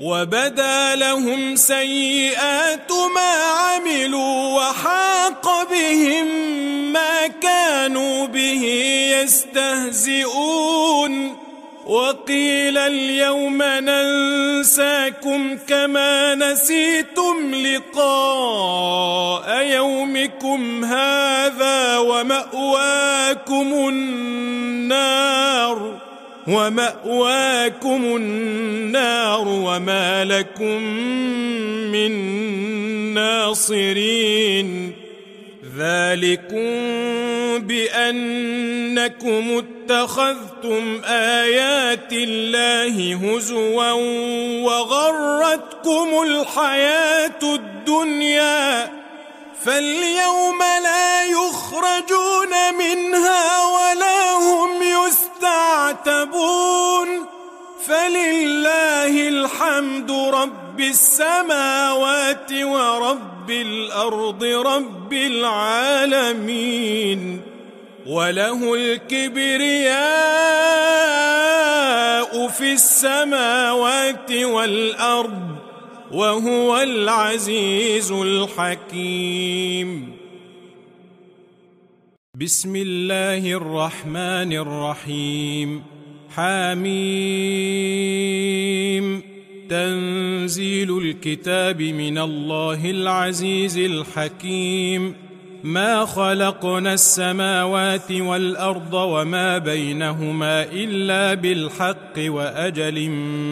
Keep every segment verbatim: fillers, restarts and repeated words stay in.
وبدا لهم سيئات ما عملوا وحاق بهم ما كانوا به يستهزئون وقيل اليوم ننساكم كما نسيتم لقاء يومكم هذا ومأواكم النار ومأواكم النار وما لكم من ناصرين ذلكم بأنكم اتخذتم آيات الله هزوا وغرتكم الحياة الدنيا فاليوم لا يخرجون منها ولا هم يستعتبون فلله الحمد رب السماوات ورب الأرض رب العالمين وله الكبرياء في السماوات والأرض وهو العزيز الحكيم. بسم الله الرحمن الرحيم. حميم. تنزيل الكتاب من الله العزيز الحكيم. ما خلقنا السماوات والأرض وما بينهما إلا بالحق وأجل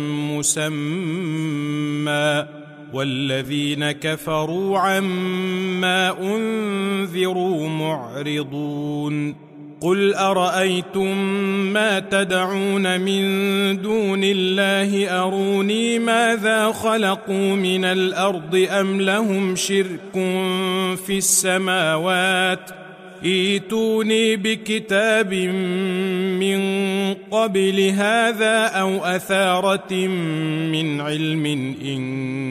مسمى والذين كفروا عما أنذروا معرضون. قل أرأيتم ما تدعون من دون الله أروني ماذا خلقوا من الأرض أم لهم شرك في السماوات ائتوني بكتاب من قبل هذا أو أثارة من علم إن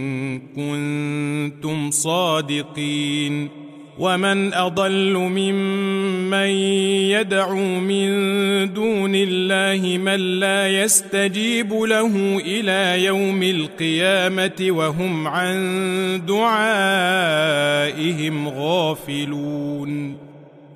كنتم صادقين. ومن أضل ممن يدعو من دون الله من لا يستجيب له إلى يوم القيامة وهم عن دعائهم غافلون.